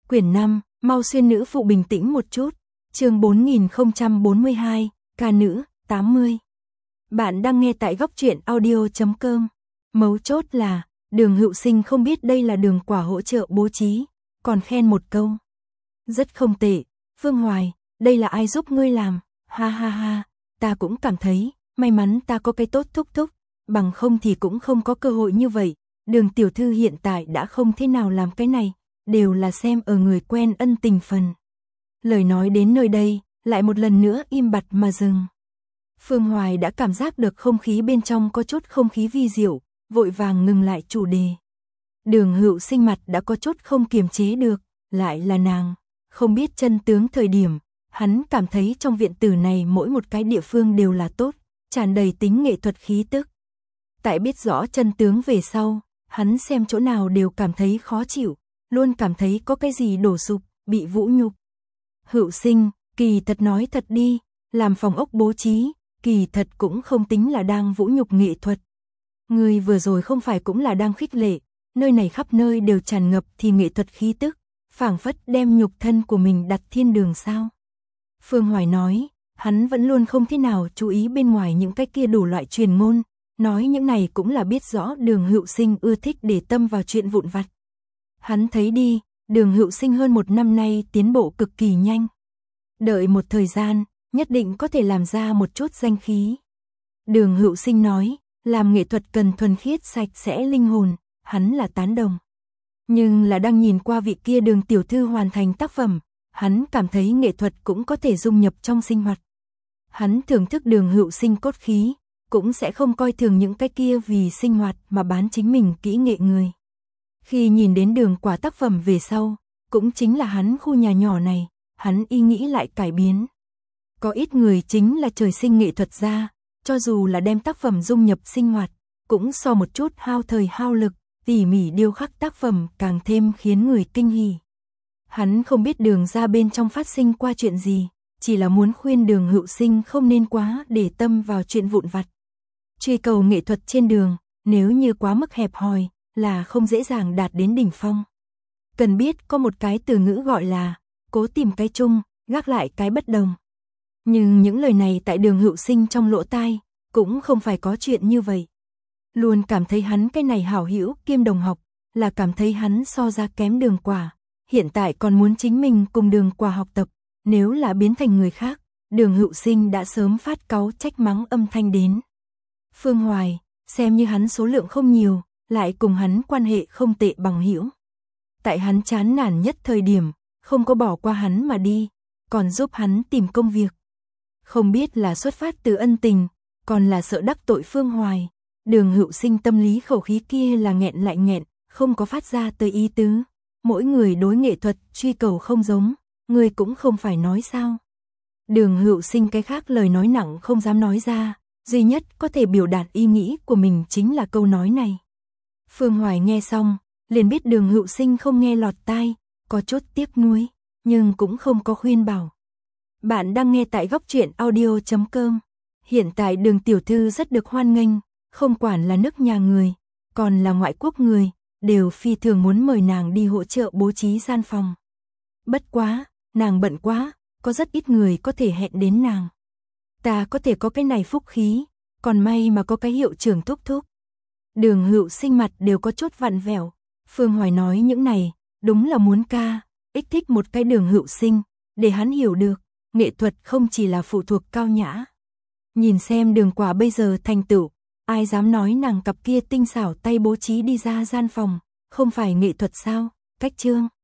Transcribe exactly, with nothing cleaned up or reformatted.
Quyển năm, mau xuyên nữ phụ bình tĩnh một chút. Chương bốn nghìn không trăm bốn mươi hai, ca nữ, tám mươi. Bạn đang nghe tại góc truyện audio chấm com. Mấu chốt là, Đường Hữu Sinh không biết đây là đường quả hỗ trợ bố trí, còn khen một câu. Rất không tệ, Phương Hoài, đây là ai giúp ngươi làm, ha ha ha, ta cũng cảm thấy, may mắn ta có cái tốt thúc thúc, bằng không thì cũng không có cơ hội như vậy. Đường tiểu thư hiện tại đã không thế nào làm cái này, đều là xem ở người quen ân tình phần. Lời nói đến nơi đây, lại một lần nữa im bặt mà dừng. Phương Hoài đã cảm giác được không khí bên trong có chút không khí vi diệu, vội vàng ngừng lại chủ đề. Đường Hữu Sinh mặt đã có chút không kiềm chế được, lại là nàng, không biết chân tướng thời điểm, hắn cảm thấy trong viện tử này mỗi một cái địa phương đều là tốt, tràn đầy tính nghệ thuật khí tức. Tại biết rõ chân tướng về sau, hắn xem chỗ nào đều cảm thấy khó chịu, luôn cảm thấy có cái gì đổ sụp, bị vũ nhục. Hữu Sinh, kỳ thật nói thật đi, làm phòng ốc bố trí, kỳ thật cũng không tính là đang vũ nhục nghệ thuật. Người vừa rồi không phải cũng là đang khích lệ, nơi này khắp nơi đều tràn ngập thì nghệ thuật khí tức, phảng phất đem nhục thân của mình đặt thiên đường sao. Phương Hoài nói, hắn vẫn luôn không thế nào chú ý bên ngoài những cái kia đủ loại truyền ngôn, nói những này cũng là biết rõ Đường Hữu Sinh ưa thích để tâm vào chuyện vụn vặt. Hắn thấy đi, Đường Hữu Sinh hơn một năm nay tiến bộ cực kỳ nhanh. Đợi một thời gian, nhất định có thể làm ra một chút danh khí. Đường Hữu Sinh nói, làm nghệ thuật cần thuần khiết sạch sẽ linh hồn, hắn là tán đồng. Nhưng là đang nhìn qua vị kia Đường tiểu thư hoàn thành tác phẩm, hắn cảm thấy nghệ thuật cũng có thể dung nhập trong sinh hoạt. Hắn thưởng thức Đường Hữu Sinh cốt khí, cũng sẽ không coi thường những cái kia vì sinh hoạt mà bán chính mình kỹ nghệ người. Khi nhìn đến Đường quả tác phẩm về sau, cũng chính là hắn khu nhà nhỏ này, hắn ý nghĩ lại cải biến. Có ít người chính là trời sinh nghệ thuật gia, cho dù là đem tác phẩm dung nhập sinh hoạt, cũng so một chút hao thời hao lực, tỉ mỉ điêu khắc tác phẩm càng thêm khiến người kinh hỉ. Hắn không biết Đường ra bên trong phát sinh qua chuyện gì, chỉ là muốn khuyên Đường Hữu Sinh không nên quá để tâm vào chuyện vụn vặt. Truy cầu nghệ thuật trên đường, nếu như quá mức hẹp hòi, là không dễ dàng đạt đến đỉnh phong. Cần biết có một cái từ ngữ gọi là, cố tìm cái chung, gác lại cái bất đồng. Nhưng những lời này tại Đường Hữu Sinh trong lỗ tai, cũng không phải có chuyện như vậy. Luôn cảm thấy hắn cái này hảo hữu kiêm đồng học, là cảm thấy hắn so ra kém Đường quả. Hiện tại còn muốn chính mình cùng Đường quả học tập, nếu là biến thành người khác, Đường Hữu Sinh đã sớm phát cáu trách mắng âm thanh đến. Phương Hoài, xem như hắn số lượng không nhiều, lại cùng hắn quan hệ không tệ bằng hữu. Tại hắn chán nản nhất thời điểm, không có bỏ qua hắn mà đi, còn giúp hắn tìm công việc. Không biết là xuất phát từ ân tình, còn là sợ đắc tội Phương Hoài. Đường Hữu Sinh tâm lý khẩu khí kia là nghẹn lại nghẹn, không có phát ra tới ý tứ. Mỗi người đối nghệ thuật truy cầu không giống, người cũng không phải nói sao. Đường Hữu Sinh cái khác lời nói nặng không dám nói ra, duy nhất có thể biểu đạt ý nghĩ của mình chính là câu nói này. Phương Hoài nghe xong, liền biết Đường Hữu Sinh không nghe lọt tai, có chút tiếc nuối, nhưng cũng không có khuyên bảo. Bạn đang nghe tại góc truyện audio chấm com. Hiện tại Đường tiểu thư rất được hoan nghênh, không quản là nước nhà người, còn là ngoại quốc người, đều phi thường muốn mời nàng đi hỗ trợ bố trí gian phòng. Bất quá, nàng bận quá, có rất ít người có thể hẹn đến nàng. Ta có thể có cái này phúc khí, còn may mà có cái hiệu trưởng thúc thúc. Đường Hữu Sinh mặt đều có chút vặn vẹo. Phương Hoài nói những này, đúng là muốn ca, ích thích một cái Đường Hữu Sinh, để hắn hiểu được, nghệ thuật không chỉ là phụ thuộc cao nhã. Nhìn xem Đường quả bây giờ thành tựu, ai dám nói nàng cặp kia tinh xảo tay bố trí đi ra gian phòng, không phải nghệ thuật sao, cách chương.